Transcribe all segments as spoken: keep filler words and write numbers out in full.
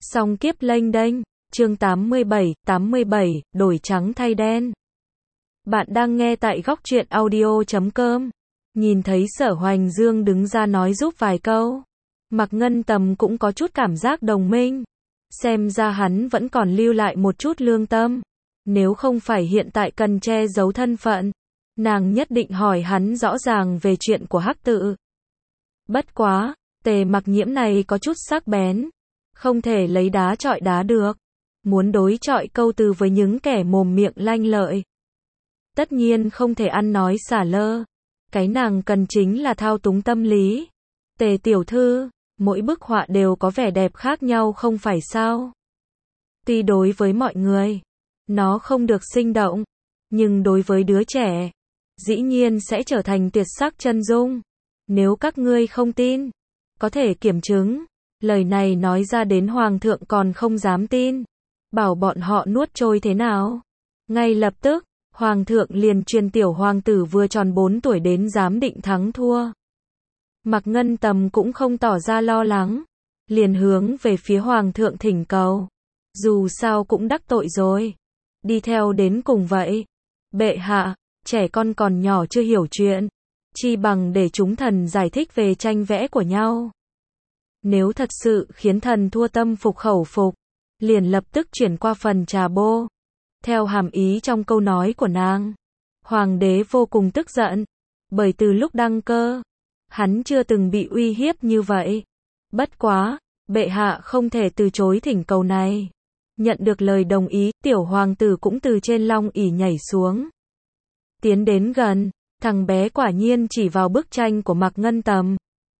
Song kiếp lênh đênh, chương tám mươi bảy, tám mươi bảy, đổi trắng thay đen. Bạn đang nghe tại góc truyện audio chấm com. Nhìn thấy Sở Hoành Dương đứng ra nói giúp vài câu. Mạc Ngân Tầm cũng có chút cảm giác đồng minh. Xem ra hắn vẫn còn lưu lại một chút lương tâm. Nếu không phải hiện tại cần che giấu thân phận, nàng nhất định hỏi hắn rõ ràng về chuyện của Hắc Tự. Bất quá, Tề Mặc Nhiễm này có chút sắc bén. Không thể lấy đá chọi đá được. Muốn đối chọi câu từ với những kẻ mồm miệng lanh lợi. Tất nhiên không thể ăn nói xả lơ. Cái nàng cần chính là thao túng tâm lý. Tề tiểu thư, mỗi bức họa đều có vẻ đẹp khác nhau không phải sao? Tuy đối với mọi người, nó không được sinh động, nhưng đối với đứa trẻ, dĩ nhiên sẽ trở thành tuyệt sắc chân dung. Nếu các ngươi không tin, có thể kiểm chứng. Lời này nói ra đến hoàng thượng còn không dám tin. Bảo bọn họ nuốt trôi thế nào? Ngay lập tức, hoàng thượng liền truyền tiểu hoàng tử vừa tròn bốn tuổi đến giám định thắng thua. Mạc Ngân Tầm cũng không tỏ ra lo lắng, liền hướng về phía hoàng thượng thỉnh cầu. Dù sao cũng đắc tội rồi, đi theo đến cùng vậy. Bệ hạ, trẻ con còn nhỏ chưa hiểu chuyện, chi bằng để chúng thần giải thích về tranh vẽ của nhau. Nếu thật sự khiến thần thua tâm phục khẩu phục, liền lập tức chuyển qua phần trà bô. Theo hàm ý trong câu nói của nàng, hoàng đế vô cùng tức giận, bởi từ lúc đăng cơ, hắn chưa từng bị uy hiếp như vậy. Bất quá, bệ hạ không thể từ chối thỉnh cầu này. Nhận được lời đồng ý, tiểu hoàng tử cũng từ trên long ỷ nhảy xuống. Tiến đến gần, thằng bé quả nhiên chỉ vào bức tranh của Mạc Ngân Tầm.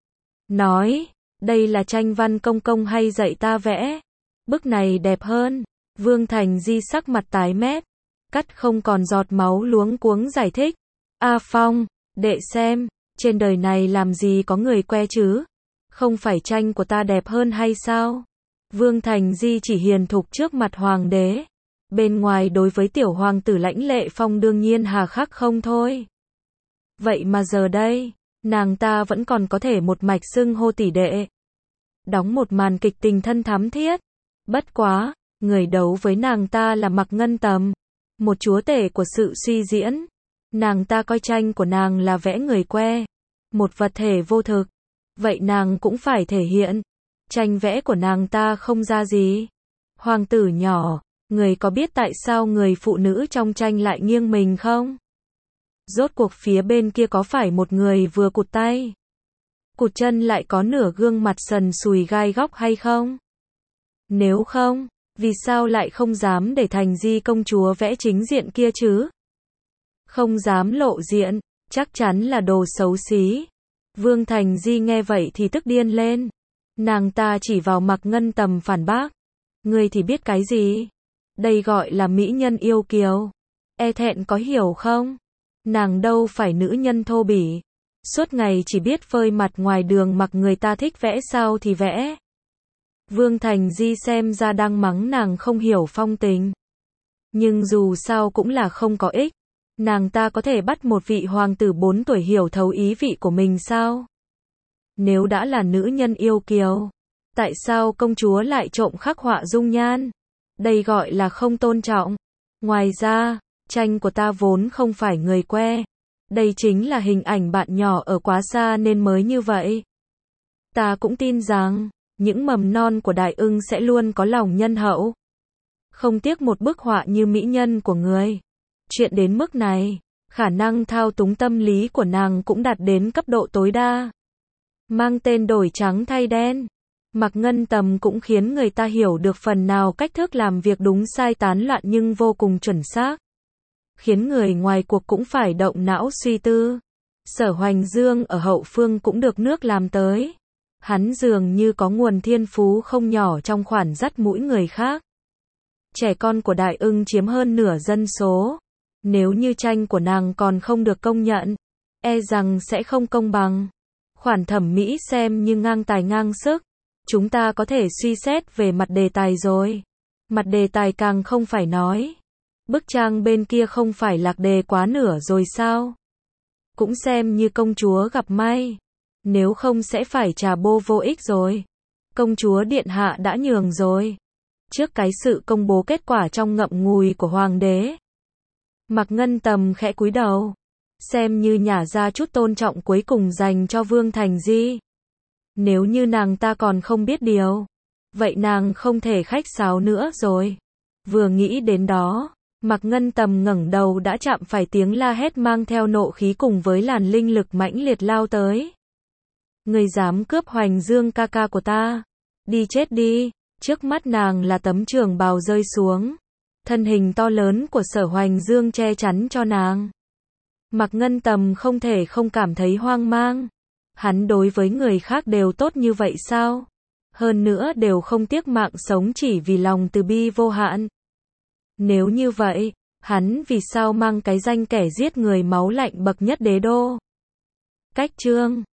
Nói, đây là tranh văn công công hay dạy ta vẽ? Bức này đẹp hơn. Vương Thành Di sắc mặt tái mét, cắt không còn giọt máu luống cuống giải thích. A Phong, đệ xem, trên đời này làm gì có người que chứ? Không phải tranh của ta đẹp hơn hay sao? Vương Thành Di chỉ hiền thục trước mặt hoàng đế. Bên ngoài đối với tiểu hoàng tử Lãnh Lệ Phong đương nhiên hà khắc không thôi. Vậy mà giờ đây, nàng ta vẫn còn có thể một mạch xưng hô tỷ đệ. Đóng một màn kịch tình thân thắm thiết. Bất quá, người đấu với nàng ta là Mạc Ngân Tầm, một chúa tể của sự suy diễn. Nàng ta coi tranh của nàng là vẽ người que, một vật thể vô thực. Vậy nàng cũng phải thể hiện. Tranh vẽ của nàng ta không ra gì. Hoàng tử nhỏ, người có biết tại sao người phụ nữ trong tranh lại nghiêng mình không? Rốt cuộc phía bên kia có phải một người vừa cụt tay, cụt chân lại có nửa gương mặt sần sùi gai góc hay không? Nếu không, vì sao lại không dám để Thành Di công chúa vẽ chính diện kia chứ? Không dám lộ diện, chắc chắn là đồ xấu xí. Vương Thành Di nghe vậy thì tức điên lên. Nàng ta chỉ vào Mạc Ngân Tầm phản bác. Ngươi thì biết cái gì? Đây gọi là mỹ nhân yêu kiều. E thẹn có hiểu không? Nàng đâu phải nữ nhân thô bỉ. Suốt ngày chỉ biết phơi mặt ngoài đường mặc người ta thích vẽ sao thì vẽ. Vương Thành Di xem ra đang mắng nàng không hiểu phong tình. Nhưng dù sao cũng là không có ích. Nàng ta có thể bắt một vị hoàng tử bốn tuổi hiểu thấu ý vị của mình sao? Nếu đã là nữ nhân yêu kiều, tại sao công chúa lại trộm khắc họa dung nhan? Đây gọi là không tôn trọng. Ngoài ra, tranh của ta vốn không phải người que. Đây chính là hình ảnh bạn nhỏ ở quá xa nên mới như vậy. Ta cũng tin rằng những mầm non của Đại Ưng sẽ luôn có lòng nhân hậu. Không tiếc một bức họa như mỹ nhân của người. Chuyện đến mức này, khả năng thao túng tâm lý của nàng cũng đạt đến cấp độ tối đa. Mang tên đổi trắng thay đen. Mạc Ngân Tầm cũng khiến người ta hiểu được phần nào cách thức làm việc đúng sai tán loạn nhưng vô cùng chuẩn xác. Khiến người ngoài cuộc cũng phải động não suy tư. Sở Hoành Dương ở hậu phương cũng được nước làm tới. Hắn dường như có nguồn thiên phú không nhỏ trong khoản dắt mũi người khác. Trẻ con của Đại Ưng chiếm hơn nửa dân số. Nếu như tranh của nàng còn không được công nhận, e rằng sẽ không công bằng. Khoản thẩm mỹ xem như ngang tài ngang sức. Chúng ta có thể suy xét về mặt đề tài rồi. Mặt đề tài càng không phải nói. Bức trang bên kia không phải lạc đề quá nửa rồi sao? Cũng xem như công chúa gặp may. Nếu không sẽ phải trà bô vô ích rồi. Công chúa điện hạ đã nhường rồi. Trước cái sự công bố kết quả trong ngậm ngùi của hoàng đế, Mạc Ngân Tầm khẽ cúi đầu, xem như nhả ra chút tôn trọng cuối cùng dành cho Vương Thành Di. Nếu như nàng ta còn không biết điều, vậy nàng không thể khách sáo nữa rồi. Vừa nghĩ đến đó, Mạc Ngân Tầm ngẩng đầu đã chạm phải tiếng la hét mang theo nộ khí cùng với làn linh lực mãnh liệt lao tới. Người dám cướp Hoành Dương ca ca của ta, đi chết đi. Trước mắt nàng là tấm trường bào rơi xuống, thân hình to lớn của Sở Hoành Dương che chắn cho nàng. Mạc Ngân Tầm không thể không cảm thấy hoang mang. Hắn đối với người khác đều tốt như vậy sao? Hơn nữa đều không tiếc mạng sống chỉ vì lòng từ bi vô hạn. Nếu như vậy, hắn vì sao mang cái danh kẻ giết người máu lạnh bậc nhất đế đô? Cách chương